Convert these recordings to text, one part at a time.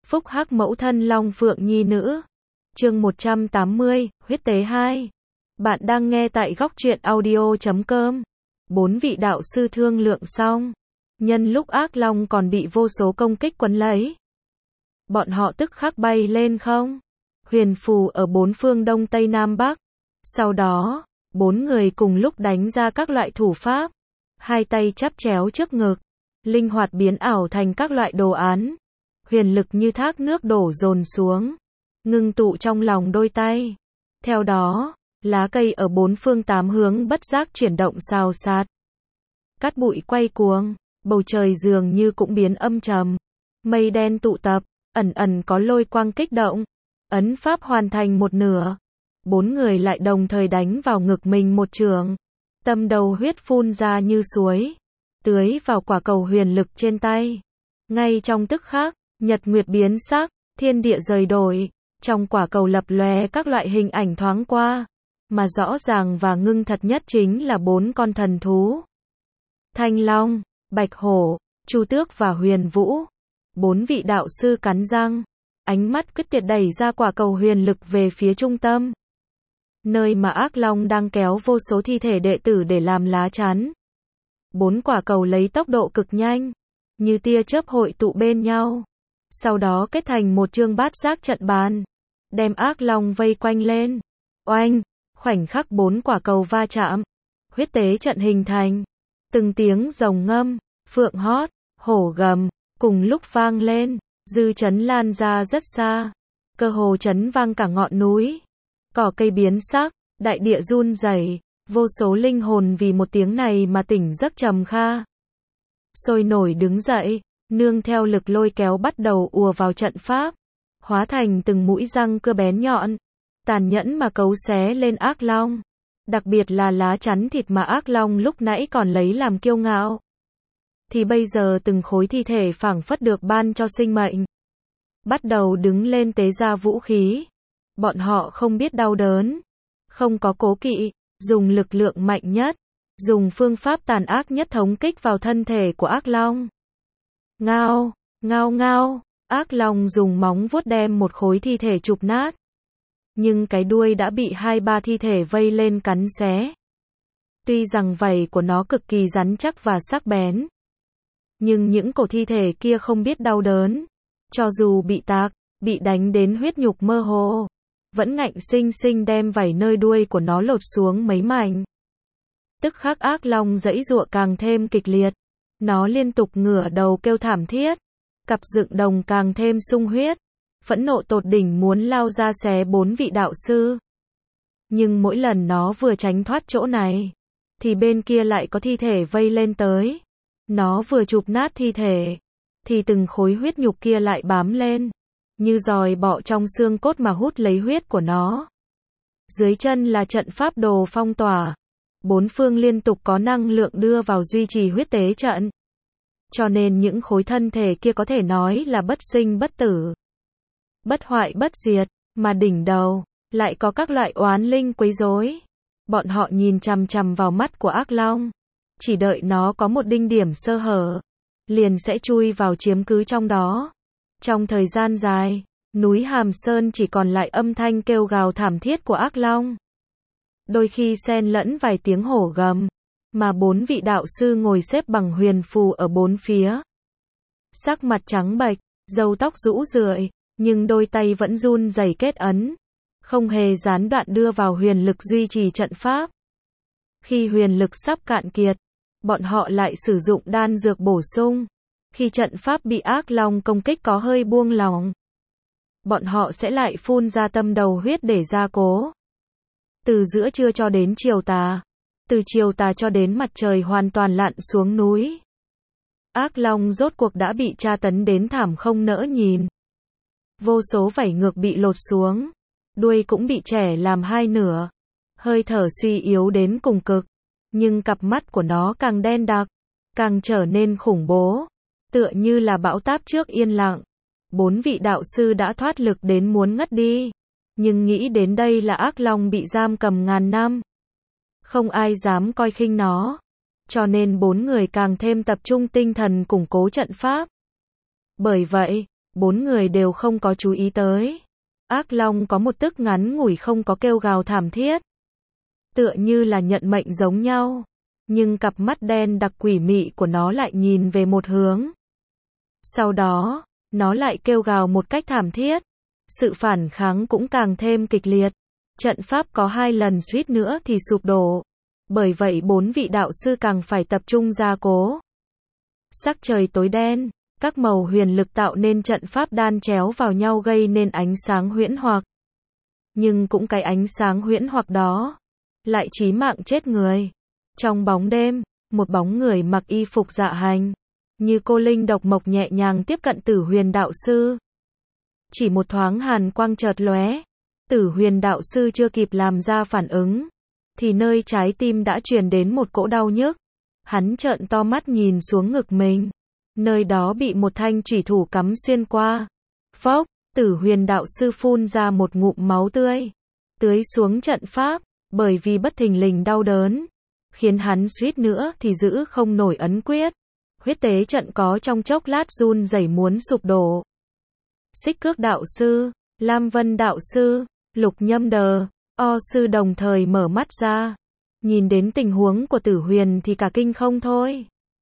Phúc hắc mẫu thân Long Phượng Nhi nữ. Chương 180, huyết tế 2. Bạn đang nghe tại góc truyện audio.com. Bốn vị đạo sư thương lượng xong, nhân lúc ác long còn bị vô số công kích quấn lấy, bọn họ tức khắc bay lên không, huyền phù ở bốn phương đông tây nam bắc. Sau đó, bốn người cùng lúc đánh ra các loại thủ pháp, hai tay chắp chéo trước ngực, linh hoạt biến ảo thành các loại đồ án, huyền lực như thác nước đổ dồn xuống, ngưng tụ trong lòng đôi tay. Theo đó, lá cây ở bốn phương tám hướng bất giác chuyển động xào xạc, cát bụi quay cuồng, bầu trời dường như cũng biến âm trầm, mây đen tụ tập, ẩn ẩn có lôi quang kích động. Ấn pháp hoàn thành một nửa, bốn người lại đồng thời đánh vào ngực mình một chưởng, tâm đầu huyết phun ra như suối, tưới vào quả cầu huyền lực trên tay. Ngay trong tức khắc, nhật nguyệt biến sắc, thiên địa rời đổi, trong quả cầu lập lòe các loại hình ảnh thoáng qua, mà rõ ràng và ngưng thật nhất chính là bốn con thần thú: Thanh Long, Bạch Hổ, Chu Tước và Huyền Vũ. Bốn vị đạo sư cắn răng, ánh mắt quyết tuyệt đẩy ra quả cầu huyền lực về phía trung tâm, nơi mà ác long đang kéo vô số thi thể đệ tử để làm lá chắn. Bốn quả cầu lấy tốc độ cực nhanh, như tia chớp hội tụ bên nhau, sau đó kết thành một chương bát giác trận bàn, đem ác long vây quanh lên. Oanh, khoảnh khắc bốn quả cầu va chạm, huyết tế trận hình thành. Từng tiếng rồng ngâm, phượng hót, hổ gầm cùng lúc vang lên, dư chấn lan ra rất xa, cơ hồ chấn vang cả ngọn núi. Cỏ cây biến sắc, đại địa run rẩy, vô số linh hồn vì một tiếng này mà tỉnh giấc trầm kha, sôi nổi đứng dậy, nương theo lực lôi kéo bắt đầu ùa vào trận pháp, hóa thành từng mũi răng cưa bén nhọn, tàn nhẫn mà cấu xé lên ác long. Đặc biệt là lá chắn thịt mà ác long lúc nãy còn lấy làm kiêu ngạo, thì bây giờ từng khối thi thể phảng phất được ban cho sinh mệnh, bắt đầu đứng lên tế ra vũ khí. Bọn họ không biết đau đớn, không có cố kỵ, dùng lực lượng mạnh nhất, dùng phương pháp tàn ác nhất thống kích vào thân thể của ác long. Ngao, ngao ngao, ác long dùng móng vuốt đem một khối thi thể chụp nát, nhưng cái đuôi đã bị hai ba thi thể vây lên cắn xé. Tuy rằng vảy của nó cực kỳ rắn chắc và sắc bén, nhưng những cổ thi thể kia không biết đau đớn, cho dù bị tạc, bị đánh đến huyết nhục mơ hồ, vẫn ngạnh sinh sinh đem vảy nơi đuôi của nó lột xuống mấy mảnh. Tức khắc ác long giãy giụa càng thêm kịch liệt, nó liên tục ngửa đầu kêu thảm thiết, cặp dựng đồng càng thêm sung huyết, phẫn nộ tột đỉnh muốn lao ra xé bốn vị đạo sư. Nhưng mỗi lần nó vừa tránh thoát chỗ này, thì bên kia lại có thi thể vây lên tới. Nó vừa chụp nát thi thể, thì từng khối huyết nhục kia lại bám lên, như giòi bọ trong xương cốt mà hút lấy huyết của nó. Dưới chân là trận pháp đồ phong tỏa, bốn phương liên tục có năng lượng đưa vào duy trì huyết tế trận, cho nên những khối thân thể kia có thể nói là bất sinh bất tử, bất hoại bất diệt, mà đỉnh đầu lại có các loại oán linh quấy rối. Bọn họ nhìn chằm chằm vào mắt của ác long, chỉ đợi nó có một đinh điểm sơ hở, liền sẽ chui vào chiếm cứ trong đó. Trong thời gian dài, núi Hàm Sơn chỉ còn lại âm thanh kêu gào thảm thiết của ác long, đôi khi xen lẫn vài tiếng hổ gầm, mà bốn vị đạo sư ngồi xếp bằng huyền phù ở bốn phía, sắc mặt trắng bệch, râu tóc rũ rượi, nhưng đôi tay vẫn run rẩy kết ấn, không hề gián đoạn đưa vào huyền lực duy trì trận pháp. Khi huyền lực sắp cạn kiệt, bọn họ lại sử dụng đan dược bổ sung. Khi trận pháp bị ác long công kích có hơi buông lỏng, bọn họ sẽ lại phun ra tâm đầu huyết để gia cố. Từ giữa trưa cho đến chiều tà, từ chiều tà cho đến mặt trời hoàn toàn lặn xuống núi, ác long rốt cuộc đã bị tra tấn đến thảm không nỡ nhìn. Vô số vảy ngược bị lột xuống, đuôi cũng bị chẻ làm hai nửa, hơi thở suy yếu đến cùng cực, nhưng cặp mắt của nó càng đen đặc, càng trở nên khủng bố, tựa như là bão táp trước yên lặng. Bốn vị đạo sư đã thoát lực đến muốn ngất đi, nhưng nghĩ đến đây là ác long bị giam cầm ngàn năm, không ai dám coi khinh nó, cho nên bốn người càng thêm tập trung tinh thần củng cố trận pháp. Bởi vậy, 4 người đều không có chú ý tới. Ác long có một tức ngắn ngủi không có kêu gào thảm thiết. Tựa như là nhận mệnh giống nhau. Nhưng cặp mắt đen đặc quỷ mị của nó lại nhìn về một hướng. Sau đó, nó lại kêu gào một cách thảm thiết. Sự phản kháng cũng càng thêm kịch liệt. Trận pháp có 2 lần suýt nữa thì sụp đổ. Bởi vậy 4 vị đạo sư càng phải tập trung gia cố. Sắc trời tối đen, các màu huyền lực tạo nên trận pháp đan chéo vào nhau gây nên ánh sáng huyễn hoặc. Nhưng cũng cái ánh sáng huyễn hoặc đó lại chí mạng chết người. Trong bóng đêm, một bóng người mặc y phục dạ hành, như cô linh độc mộc nhẹ nhàng tiếp cận Tử Huyền đạo sư. Chỉ một thoáng hàn quang chợt lóe, Tử Huyền đạo sư chưa kịp làm ra phản ứng, thì nơi trái tim đã truyền đến một cỗ đau nhức. Hắn trợn to mắt nhìn xuống ngực mình, nơi đó bị một thanh chủy thủ cắm xuyên qua. Phốc, Tử Huyền đạo sư phun ra một ngụm máu tươi, tưới xuống trận pháp, bởi vì bất thình lình đau đớn, khiến hắn suýt nữa thì giữ không nổi ấn quyết. Huyết tế trận có trong chốc lát run rẩy muốn sụp đổ. Xích Cước đạo sư, Lam Vân đạo sư, Lục Nhâm Đờ, O sư đồng thời mở mắt ra. Nhìn đến tình huống của Tử Huyền thì cả kinh không thôi.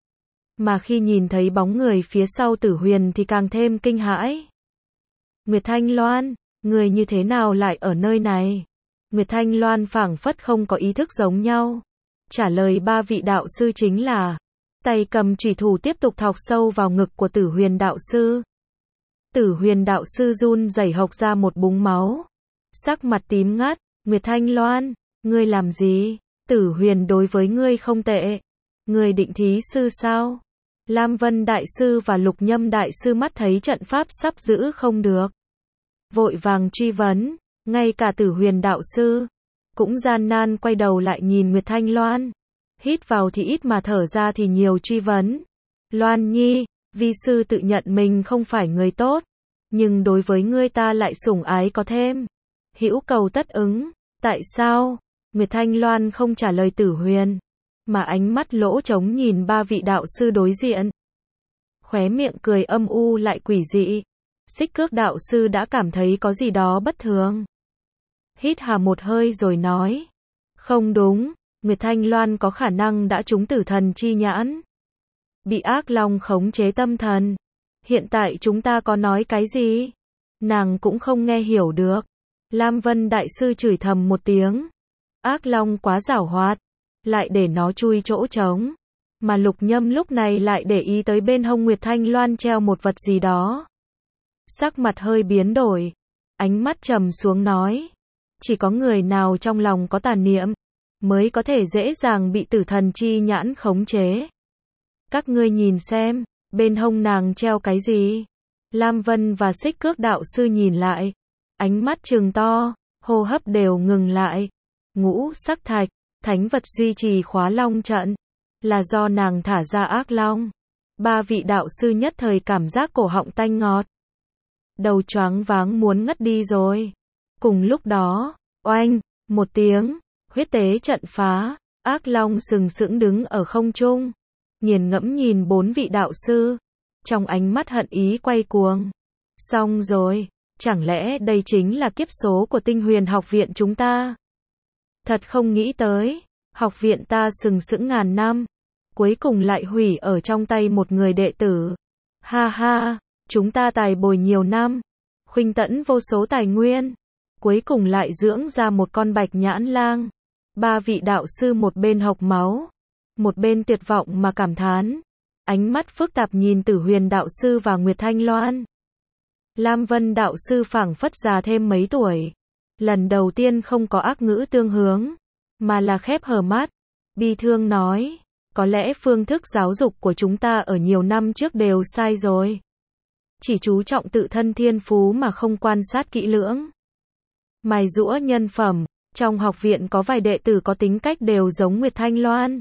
Mà khi nhìn thấy bóng người phía sau Tử Huyền thì càng thêm kinh hãi. Nguyệt Thanh Loan, người như thế nào lại ở nơi này? Nguyệt Thanh Loan phảng phất không có ý thức giống nhau. Trả lời 3 vị đạo sư chính là, tay cầm chủy thủ tiếp tục thọc sâu vào ngực của Tử Huyền đạo sư. Tử Huyền đạo sư run rẩy hộc ra một búng máu. Sắc mặt tím ngắt, Nguyệt Thanh Loan, ngươi làm gì? Tử Huyền đối với ngươi không tệ. Ngươi định thí sư sao? Lam Vân đại sư và Lục Nhâm đại sư mắt thấy trận pháp sắp giữ không được, vội vàng truy vấn. Ngay cả Tử Huyền đạo sư cũng gian nan quay đầu lại nhìn Nguyệt Thanh Loan. Hít vào thì ít mà thở ra thì nhiều, truy vấn. Loan nhi, vi sư tự nhận mình không phải người tốt, nhưng đối với ngươi ta lại sủng ái có thêm. Hữu cầu tất ứng. Tại sao? Nguyệt Thanh Loan không trả lời Tử Huyền, mà ánh mắt lỗ trống nhìn 3 vị đạo sư đối diện. Khóe miệng cười âm u lại quỷ dị. Xích Cước đạo sư đã cảm thấy có gì đó bất thường. Hít hà một hơi rồi nói. Không đúng, Nguyệt Thanh Loan có khả năng đã trúng tử thần chi nhãn. Bị ác long khống chế tâm thần. Hiện tại chúng ta có nói cái gì? Nàng cũng không nghe hiểu được. Lam Vân đại sư chửi thầm một tiếng. Ác long quá giảo hoạt, lại để nó chui chỗ trống. Mà Lục Nhâm lúc này lại để ý tới bên hông Nguyệt Thanh Loan treo một vật gì đó. Sắc mặt hơi biến đổi, ánh mắt trầm xuống nói. Chỉ có người nào trong lòng có tà niệm, mới có thể dễ dàng bị tử thần chi nhãn khống chế. Các ngươi nhìn xem, bên hông nàng treo cái gì? Lam Vân và Xích Cước đạo sư nhìn lại, ánh mắt trừng to, hô hấp đều ngừng lại. Ngũ sắc thạch, thánh vật duy trì khóa long trận, là do nàng thả ra ác long. 3 vị đạo sư nhất thời cảm giác cổ họng tanh ngọt, đầu choáng váng muốn ngất đi rồi. Cùng lúc đó, oanh, một tiếng, huyết tế trận phá, ác long sừng sững đứng ở không trung, nghiền ngẫm nhìn 4 vị đạo sư, trong ánh mắt hận ý quay cuồng. Xong rồi, chẳng lẽ đây chính là kiếp số của Tinh Huyền học viện chúng ta? Thật không nghĩ tới, học viện ta sừng sững ngàn năm, cuối cùng lại hủy ở trong tay một người đệ tử. Ha ha, chúng ta tài bồi nhiều năm, khuynh tẫn vô số tài nguyên, cuối cùng lại dưỡng ra một con bạch nhãn lang. 3 vị đạo sư một bên hộc máu, một bên tuyệt vọng mà cảm thán. Ánh mắt phức tạp nhìn Tử Huyền đạo sư và Nguyệt Thanh Loan. Lam Vân đạo sư phảng phất già thêm mấy tuổi. Lần đầu tiên không có ác ngữ tương hướng, mà là khép hờ mắt, bi thương nói. Có lẽ phương thức giáo dục của chúng ta ở nhiều năm trước đều sai rồi. Chỉ chú trọng tự thân thiên phú mà không quan sát kỹ lưỡng. Mài giũa nhân phẩm, trong học viện có vài đệ tử có tính cách đều giống Nguyệt Thanh Loan.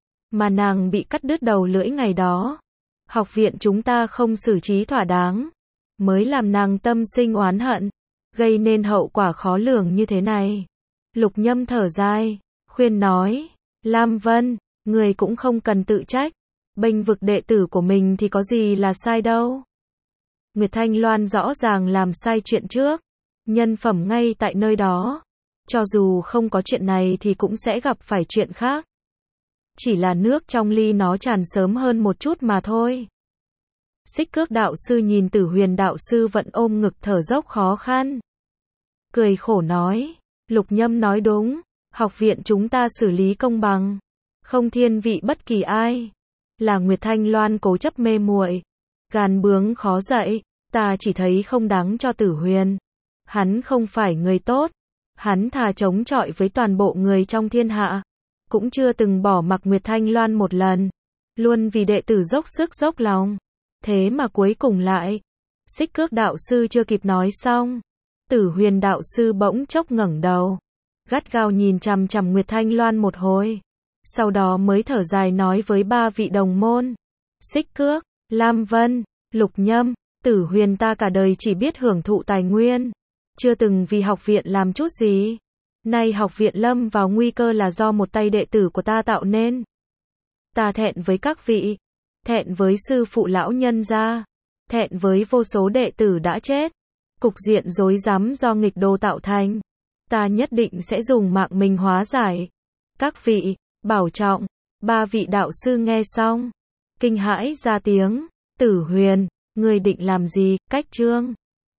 Mà nàng bị cắt đứt đầu lưỡi ngày đó. Học viện chúng ta không xử trí thỏa đáng, mới làm nàng tâm sinh oán hận, gây nên hậu quả khó lường như thế này. Lục Nhâm thở dài, khuyên nói. Lam Vân, người cũng không cần tự trách. Bênh vực đệ tử của mình thì có gì là sai đâu. Nguyệt Thanh Loan rõ ràng làm sai chuyện trước, nhân phẩm ngay tại nơi đó. Cho dù không có chuyện này thì cũng sẽ gặp phải chuyện khác. Chỉ là nước trong ly nó tràn sớm hơn một chút mà thôi. Xích Cước đạo sư nhìn Tử Huyền đạo sư vẫn ôm ngực thở dốc khó khăn. Cười khổ nói, Lục Nhâm nói đúng, học viện chúng ta xử lý công bằng, không thiên vị bất kỳ ai. Là Nguyệt Thanh Loan cố chấp mê muội, gan bướng khó dạy, ta chỉ thấy không đáng cho Tử Huyền. Hắn không phải người tốt, hắn thà chống chọi với toàn bộ người trong thiên hạ, cũng chưa từng bỏ mặc Nguyệt Thanh Loan một lần, luôn vì đệ tử dốc sức dốc lòng. Thế mà cuối cùng lại, Xích Cước đạo sư chưa kịp nói xong, Tử Huyền đạo sư bỗng chốc ngẩng đầu, gắt gao nhìn chằm chằm Nguyệt Thanh Loan một hồi, sau đó mới thở dài nói với ba vị đồng môn, Xích Cước, Lam Vân, Lục Nhâm, Tử Huyền ta cả đời chỉ biết hưởng thụ tài nguyên, chưa từng vì học viện làm chút gì. Nay học viện lâm vào nguy cơ là do một tay đệ tử của ta tạo nên. Ta thẹn với các vị, thẹn với sư phụ lão nhân gia, thẹn với vô số đệ tử đã chết. Cục diện rối rắm do nghịch đồ tạo thành, ta nhất định sẽ dùng mạng mình hóa giải. Các vị, bảo trọng. Ba vị đạo sư nghe xong, kinh hãi ra tiếng, Tử Huyền, ngươi định làm gì? Cách chương